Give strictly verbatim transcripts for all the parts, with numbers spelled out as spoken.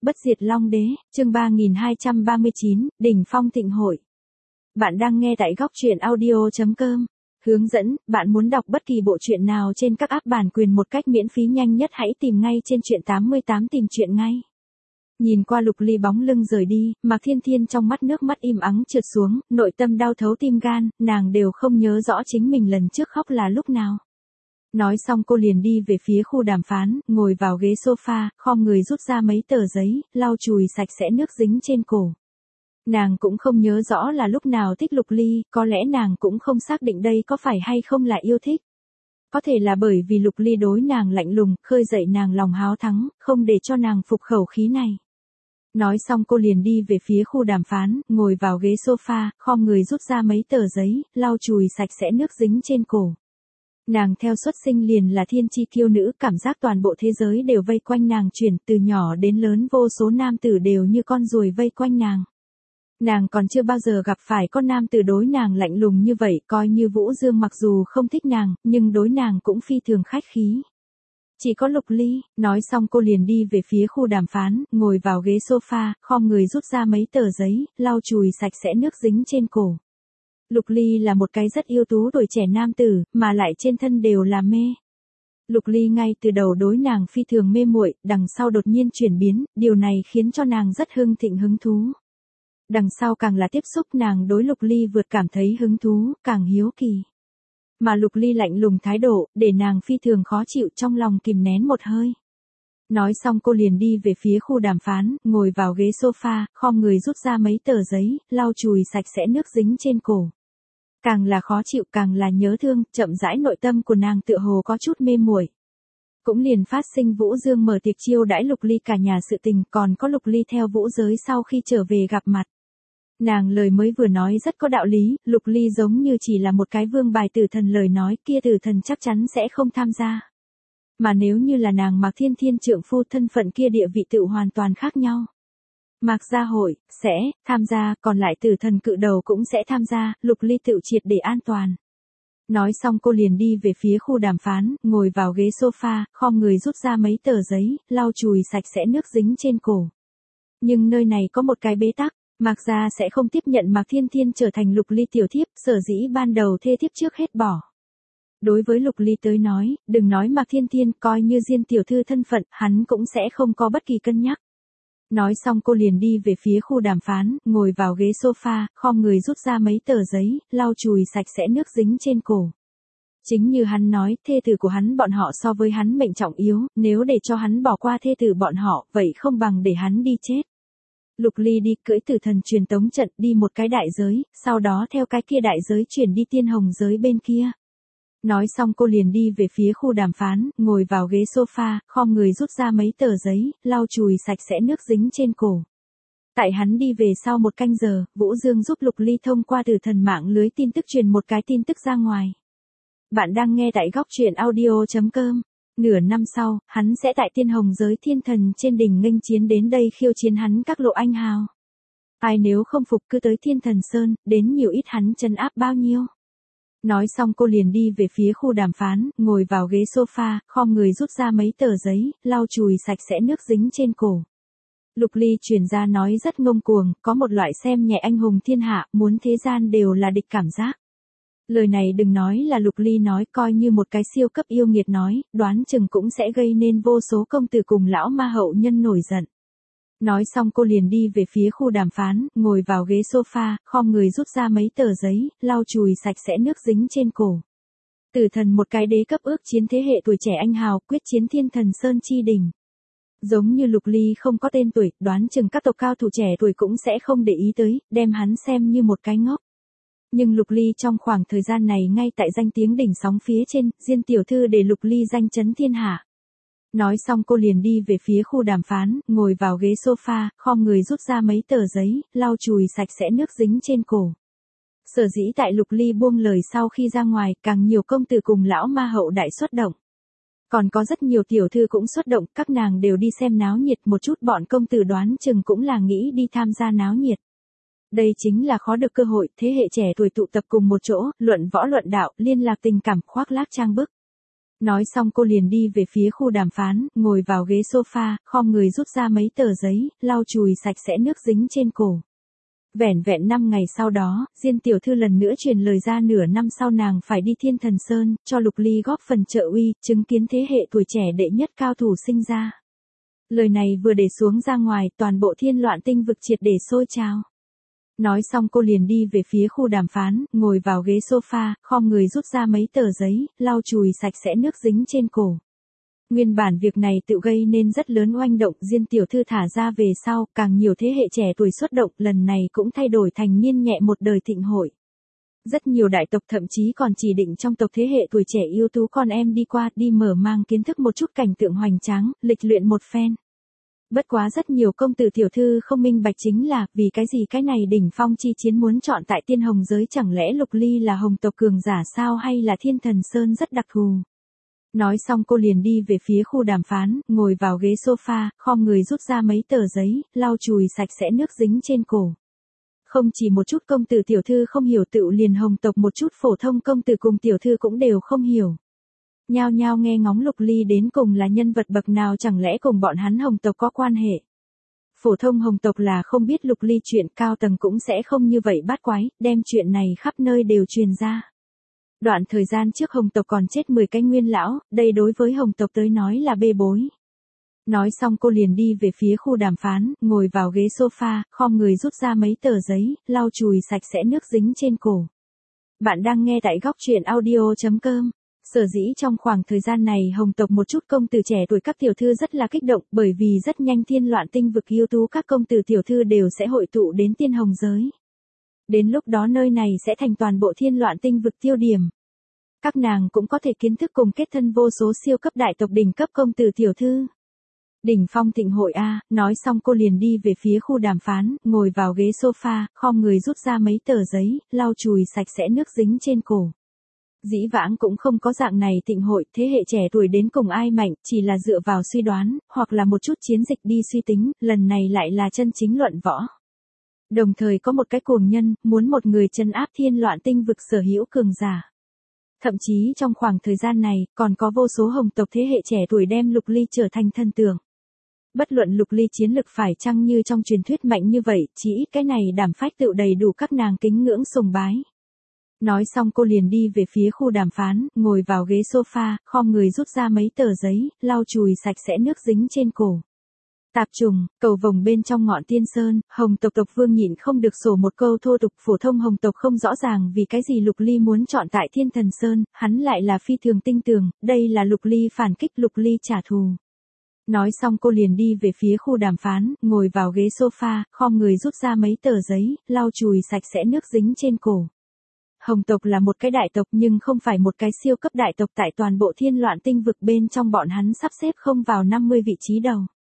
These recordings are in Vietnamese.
Bất diệt Long Đế, chương ba nghìn hai trăm ba mươi chín, Đỉnh Phong Thịnh Hội. Bạn đang nghe tại góc truyện audio chấm com. Hướng dẫn, bạn muốn đọc bất kỳ bộ truyện nào trên các app bản quyền một cách miễn phí nhanh nhất hãy tìm ngay trên truyện tám mươi tám tìm truyện ngay. Nhìn qua Lục Ly bóng lưng rời đi, Mạc Thiên Thiên trong mắt nước mắt im ắng trượt xuống, nội tâm đau thấu tim gan, nàng đều không nhớ rõ chính mình lần trước khóc là lúc nào. Nói xong cô liền đi về phía khu đàm phán, ngồi vào ghế sofa, khom người rút ra mấy tờ giấy, lau chùi sạch sẽ nước dính trên cổ. Nàng cũng không nhớ rõ là lúc nào thích Lục Ly, có lẽ nàng cũng không xác định đây có phải hay không là yêu thích. Có thể là bởi vì Lục Ly đối nàng lạnh lùng, khơi dậy nàng lòng háo thắng, không để cho nàng phục khẩu khí này. Nói xong cô liền đi về phía khu đàm phán, ngồi vào ghế sofa, khom người rút ra mấy tờ giấy, lau chùi sạch sẽ nước dính trên cổ. Nàng theo xuất sinh liền là thiên chi kiêu nữ, cảm giác toàn bộ thế giới đều vây quanh nàng chuyển, từ nhỏ đến lớn vô số nam tử đều như con ruồi vây quanh nàng. Nàng còn chưa bao giờ gặp phải con nam tử đối nàng lạnh lùng như vậy, coi như Vũ Dương mặc dù không thích nàng, nhưng đối nàng cũng phi thường khách khí. Chỉ có Lục Ly. Nói xong cô liền đi về phía khu đàm phán, ngồi vào ghế sofa, khom người rút ra mấy tờ giấy, lau chùi sạch sẽ nước dính trên cổ. Lục Ly là một cái rất yêu tú tuổi trẻ nam tử, mà lại trên thân đều là mê. Lục Ly ngay từ đầu đối nàng phi thường mê muội, đằng sau đột nhiên chuyển biến, điều này khiến cho nàng rất hưng thịnh hứng thú. Đằng sau càng là tiếp xúc nàng đối Lục Ly vượt cảm thấy hứng thú, càng hiếu kỳ. Mà Lục Ly lạnh lùng thái độ, để nàng phi thường khó chịu, trong lòng kìm nén một hơi. Nói xong cô liền đi về phía khu đàm phán, ngồi vào ghế sofa, khom người rút ra mấy tờ giấy, lau chùi sạch sẽ nước dính trên cổ. Càng là khó chịu càng là nhớ thương, chậm rãi nội tâm của nàng tựa hồ có chút mê muội. Cũng liền phát sinh Vũ Dương mở tiệc chiêu đãi Lục Ly cả nhà sự tình, còn có Lục Ly theo Vũ giới sau khi trở về gặp mặt. Nàng lời mới vừa nói rất có đạo lý, Lục Ly giống như chỉ là một cái vương bài tử thần lời nói, kia tử thần chắc chắn sẽ không tham gia. Mà nếu như là nàng Mạc Thiên Thiên trượng phu, thân phận kia địa vị tự hoàn toàn khác nhau. Mạc gia hội, sẽ, tham gia, còn lại tử thần cự đầu cũng sẽ tham gia, Lục Ly tự triệt để an toàn. Nói xong cô liền đi về phía khu đàm phán, ngồi vào ghế sofa, khom người rút ra mấy tờ giấy, lau chùi sạch sẽ nước dính trên cổ. Nhưng nơi này có một cái bế tắc, Mạc gia sẽ không tiếp nhận Mạc Thiên Thiên trở thành Lục Ly tiểu thiếp, sở dĩ ban đầu thê thiếp trước hết bỏ. Đối với Lục Ly tới nói, đừng nói Mạc Thiên Thiên, coi như Diên tiểu thư thân phận, hắn cũng sẽ không có bất kỳ cân nhắc. Nói xong cô liền đi về phía khu đàm phán, ngồi vào ghế sofa, khom người rút ra mấy tờ giấy, lau chùi sạch sẽ nước dính trên cổ. Chính như hắn nói, thê tử của hắn bọn họ so với hắn mệnh trọng yếu, nếu để cho hắn bỏ qua thê tử bọn họ, vậy không bằng để hắn đi chết. Lục Ly đi cưỡi tử thần truyền tống trận đi một cái đại giới, sau đó theo cái kia đại giới chuyển đi tiên hồng giới bên kia. Nói xong cô liền đi về phía khu đàm phán, ngồi vào ghế sofa, khom người rút ra mấy tờ giấy, lau chùi sạch sẽ nước dính trên cổ. Tại hắn đi về sau một canh giờ, Vũ Dương giúp Lục Ly thông qua tử thần mạng lưới tin tức truyền một cái tin tức ra ngoài. Bạn đang nghe tại góc truyện audio chấm com. Nửa năm sau, hắn sẽ tại tiên hồng giới thiên thần trên đỉnh nghênh chiến đến đây khiêu chiến hắn các lộ anh hào. Ai nếu không phục cứ tới thiên thần sơn, đến nhiều ít hắn trấn áp bao nhiêu. Nói xong cô liền đi về phía khu đàm phán, ngồi vào ghế sofa, khom người rút ra mấy tờ giấy, lau chùi sạch sẽ nước dính trên cổ. Lục Ly truyền ra nói rất ngông cuồng, có một loại xem nhẹ anh hùng thiên hạ, muốn thế gian đều là địch cảm giác. Lời này đừng nói là Lục Ly nói, coi như một cái siêu cấp yêu nghiệt nói, đoán chừng cũng sẽ gây nên vô số công tử cùng lão ma hậu nhân nổi giận. Nói xong cô liền đi về phía khu đàm phán, ngồi vào ghế sofa, khom người rút ra mấy tờ giấy, lau chùi sạch sẽ nước dính trên cổ. Tử thần một cái đế cấp ước chiến thế hệ tuổi trẻ anh hào, quyết chiến thiên thần sơn chi đỉnh. Giống như Lục Ly không có tên tuổi, đoán chừng các tộc cao thủ trẻ tuổi cũng sẽ không để ý tới, đem hắn xem như một cái ngốc. Nhưng Lục Ly trong khoảng thời gian này ngay tại danh tiếng đỉnh sóng phía trên, Diên tiểu thư để Lục Ly danh chấn thiên hạ. Nói xong cô liền đi về phía khu đàm phán, ngồi vào ghế sofa, khom người rút ra mấy tờ giấy, lau chùi sạch sẽ nước dính trên cổ. Sở dĩ tại Lục Ly buông lời sau khi ra ngoài, càng nhiều công tử cùng lão ma hậu đại xuất động. Còn có rất nhiều tiểu thư cũng xuất động, các nàng đều đi xem náo nhiệt, một chút bọn công tử đoán chừng cũng là nghĩ đi tham gia náo nhiệt. Đây chính là khó được cơ hội, thế hệ trẻ tuổi tụ tập cùng một chỗ, luận võ luận đạo, liên lạc tình cảm, khoác lác trang bức. Nói xong cô liền đi về phía khu đàm phán, ngồi vào ghế sofa, khom người rút ra mấy tờ giấy, lau chùi sạch sẽ nước dính trên cổ. Vẻn vẹn năm ngày sau đó, Diên tiểu thư lần nữa truyền lời ra nửa năm sau nàng phải đi Thiên Thần Sơn, cho Lục Ly góp phần trợ uy, chứng kiến thế hệ tuổi trẻ đệ nhất cao thủ sinh ra. Lời này vừa để xuống ra ngoài, toàn bộ Thiên Loạn Tinh vực triệt để sôi trào. Nói xong cô liền đi về phía khu đàm phán, ngồi vào ghế sofa, khom người rút ra mấy tờ giấy, lau chùi sạch sẽ nước dính trên cổ. Nguyên bản việc này tự gây nên rất lớn oanh động, Diên tiểu thư thả ra về sau, càng nhiều thế hệ trẻ tuổi xuất động, lần này cũng thay đổi thành niên nhẹ một đời thịnh hội. Rất nhiều đại tộc thậm chí còn chỉ định trong tộc thế hệ tuổi trẻ ưu tú con em đi qua, đi mở mang kiến thức một chút cảnh tượng hoành tráng, lịch luyện một phen. Bất quá rất nhiều công tử tiểu thư không minh bạch chính là, vì cái gì cái này đỉnh phong chi chiến muốn chọn tại tiên hồng giới, chẳng lẽ Lục Ly là hồng tộc cường giả sao, hay là Thiên Thần Sơn rất đặc thù. Nói xong cô liền đi về phía khu đàm phán, ngồi vào ghế sofa, khom người rút ra mấy tờ giấy, lau chùi sạch sẽ nước dính trên cổ. Không chỉ một chút công tử tiểu thư không hiểu, tựu liền hồng tộc một chút phổ thông công tử cùng tiểu thư cũng đều không hiểu. Nhao nhao nghe ngóng Lục Ly đến cùng là nhân vật bậc nào, chẳng lẽ cùng bọn hắn hồng tộc có quan hệ. Phổ thông hồng tộc là không biết Lục Ly chuyện, cao tầng cũng sẽ không như vậy bát quái, đem chuyện này khắp nơi đều truyền ra. Đoạn thời gian trước hồng tộc còn chết mười cái nguyên lão, đây đối với hồng tộc tới nói là bê bối. Nói xong cô liền đi về phía khu đàm phán, ngồi vào ghế sofa, khom người rút ra mấy tờ giấy, lau chùi sạch sẽ nước dính trên cổ. Bạn đang nghe tại góc truyện audio chấm com. Sở dĩ trong khoảng thời gian này hồng tộc một chút công tử trẻ tuổi các tiểu thư rất là kích động, bởi vì rất nhanh Thiên Loạn Tinh vực ưu tú các công tử tiểu thư đều sẽ hội tụ đến tiên hồng giới. Đến lúc đó nơi này sẽ thành toàn bộ Thiên Loạn Tinh vực tiêu điểm. Các nàng cũng có thể kiến thức cùng kết thân vô số siêu cấp đại tộc đỉnh cấp công tử tiểu thư. Đỉnh phong thịnh hội A, nói xong cô liền đi về phía khu đàm phán, ngồi vào ghế sofa, khom người rút ra mấy tờ giấy, lau chùi sạch sẽ nước dính trên cổ. Dĩ vãng cũng không có dạng này thịnh hội, thế hệ trẻ tuổi đến cùng ai mạnh, chỉ là dựa vào suy đoán, hoặc là một chút chiến dịch đi suy tính, lần này lại là chân chính luận võ. Đồng thời có một cái cuồng nhân, muốn một người trấn áp Thiên Loạn Tinh vực sở hữu cường giả. Thậm chí trong khoảng thời gian này, còn có vô số hồng tộc thế hệ trẻ tuổi đem Lục Ly trở thành thần tượng. Bất luận Lục Ly chiến lực phải chăng như trong truyền thuyết mạnh như vậy, chỉ ít cái này đảm phách tựu đầy đủ các nàng kính ngưỡng sùng bái. Nói xong cô liền đi về phía khu đàm phán, ngồi vào ghế sofa, khom người rút ra mấy tờ giấy, lau chùi sạch sẽ nước dính trên cổ. Tạp trùng, cầu vồng bên trong ngọn tiên sơn, hồng tộc tộc vương nhịn không được sổ một câu thô tục, phổ thông hồng tộc không rõ ràng vì cái gì Lục Ly muốn chọn tại Thiên Thần Sơn, hắn lại là phi thường tinh tường, đây là Lục Ly phản kích, Lục Ly trả thù. Nói xong cô liền đi về phía khu đàm phán, ngồi vào ghế sofa, khom người rút ra mấy tờ giấy, lau chùi sạch sẽ nước dính trên cổ. Hồng tộc là một cái đại tộc nhưng không phải một cái siêu cấp đại tộc, tại toàn bộ Thiên Loạn Tinh vực bên trong bọn hắn sắp xếp không vào năm mươi vị trí đầu.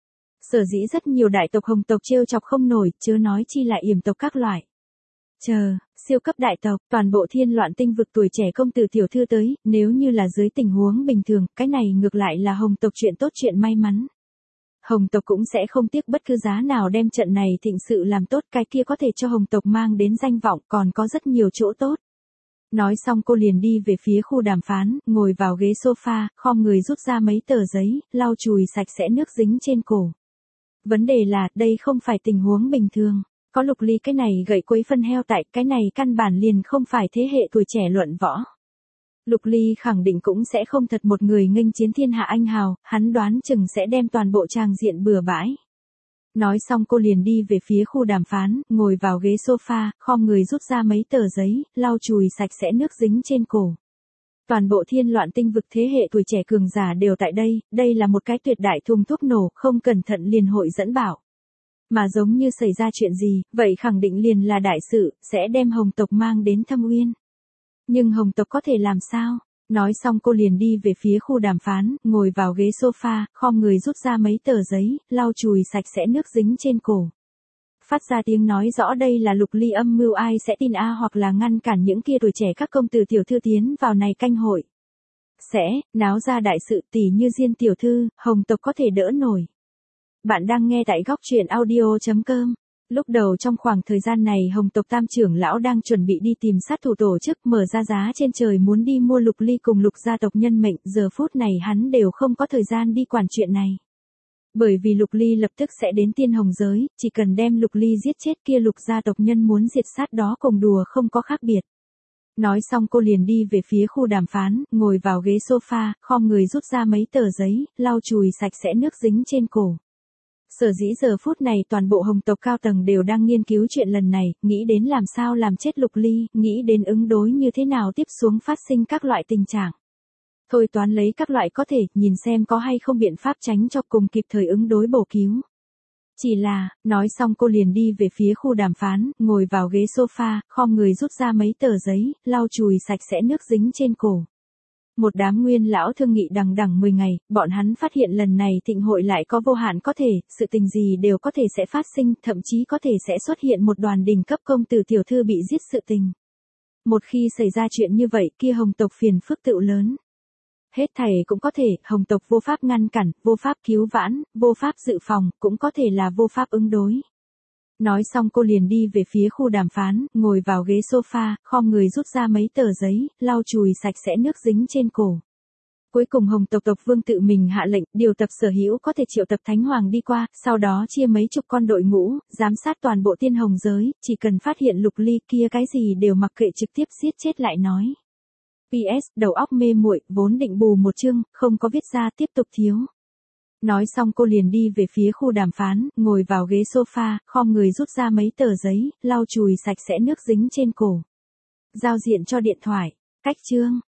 Sở dĩ rất nhiều đại tộc hồng tộc trêu chọc không nổi, chớ nói chi là yểm tộc các loại. Chờ, siêu cấp đại tộc, toàn bộ Thiên Loạn Tinh vực tuổi trẻ công tử tiểu thư tới, nếu như là dưới tình huống bình thường, cái này ngược lại là hồng tộc chuyện tốt, chuyện may mắn. Hồng tộc cũng sẽ không tiếc bất cứ giá nào đem trận này thịnh sự làm tốt, cái kia có thể cho hồng tộc mang đến danh vọng, còn có rất nhiều chỗ tốt. Nói xong cô liền đi về phía khu đàm phán, ngồi vào ghế sofa, khom người rút ra mấy tờ giấy, lau chùi sạch sẽ nước dính trên cổ. Vấn đề là, đây không phải tình huống bình thường. Có Lục Ly cái này gậy quấy phân heo tại, cái này căn bản liền không phải thế hệ tuổi trẻ luận võ. Lục Ly khẳng định cũng sẽ không thật một người nghênh chiến thiên hạ anh hào, hắn đoán chừng sẽ đem toàn bộ tràng diện bừa bãi. Nói xong cô liền đi về phía khu đàm phán, ngồi vào ghế sofa, khom người rút ra mấy tờ giấy, lau chùi sạch sẽ nước dính trên cổ. Toàn bộ Thiên Loạn Tinh vực thế hệ tuổi trẻ cường giả đều tại đây, đây là một cái tuyệt đại thùng thuốc nổ, không cẩn thận liền hội dẫn bảo. Mà giống như xảy ra chuyện gì, vậy khẳng định liền là đại sự, sẽ đem hồng tộc mang đến thâm uyên. Nhưng hồng tộc có thể làm sao? Nói xong cô liền đi về phía khu đàm phán, ngồi vào ghế sofa, khom người rút ra mấy tờ giấy, lau chùi sạch sẽ nước dính trên cổ. Phát ra tiếng nói rõ đây là Lục Ly âm mưu, ai sẽ tin a, hoặc là ngăn cản những kia tuổi trẻ các công tử tiểu thư tiến vào này canh hội. Sẽ, náo ra đại sự, tỷ như Diên tiểu thư, hồng tộc có thể đỡ nổi. Bạn đang nghe tại góc truyện audio chấm com. Lúc đầu trong khoảng thời gian này Hồng tộc Tam trưởng lão đang chuẩn bị đi tìm sát thủ tổ chức mở ra giá trên trời muốn đi mua Lục Ly cùng Lục gia tộc nhân mệnh, giờ phút này hắn đều không có thời gian đi quản chuyện này. Bởi vì Lục Ly lập tức sẽ đến Tiên Hồng giới, chỉ cần đem Lục Ly giết chết kia Lục gia tộc nhân muốn diệt sát đó cùng đùa không có khác biệt. Nói xong cô liền đi về phía khu đàm phán, ngồi vào ghế sofa, khom người rút ra mấy tờ giấy, lau chùi sạch sẽ nước dính trên cổ. Sở dĩ giờ phút này toàn bộ Hồng tộc cao tầng đều đang nghiên cứu chuyện lần này, nghĩ đến làm sao làm chết Lục Ly, nghĩ đến ứng đối như thế nào tiếp xuống phát sinh các loại tình trạng. Thôi toán lấy các loại có thể, nhìn xem có hay không biện pháp tránh cho cùng kịp thời ứng đối bổ cứu. Chỉ là, nói xong cô liền đi về phía khu đàm phán, ngồi vào ghế sofa, khom người rút ra mấy tờ giấy, lau chùi sạch sẽ nước dính trên cổ. Một đám nguyên lão thương nghị đằng đằng mười ngày, bọn hắn phát hiện lần này thịnh hội lại có vô hạn có thể, sự tình gì đều có thể sẽ phát sinh, thậm chí có thể sẽ xuất hiện một đoàn đỉnh cấp công tử tiểu thư bị giết sự tình. Một khi xảy ra chuyện như vậy kia Hồng tộc phiền phức tựu lớn. Hết thảy cũng có thể, Hồng tộc vô pháp ngăn cản, vô pháp cứu vãn, vô pháp dự phòng, cũng có thể là vô pháp ứng đối. Nói xong cô liền đi về phía khu đàm phán, ngồi vào ghế sofa, khom người rút ra mấy tờ giấy, lau chùi sạch sẽ nước dính trên cổ. Cuối cùng Hồng tộc tộc vương tự mình hạ lệnh, điều tập sở hữu có thể triệu tập Thánh Hoàng đi qua, sau đó chia mấy chục con đội ngũ, giám sát toàn bộ Tiên Hồng giới, chỉ cần phát hiện Lục Ly kia cái gì đều mặc kệ trực tiếp giết chết lại nói. pê ét, đầu óc mê muội, vốn định bù một chương, không có viết ra tiếp tục thiếu. Nói xong cô liền đi về phía khu đàm phán, ngồi vào ghế sofa, khom người rút ra mấy tờ giấy, lau chùi sạch sẽ nước dính trên cổ. Giao diện cho điện thoại, cách chương.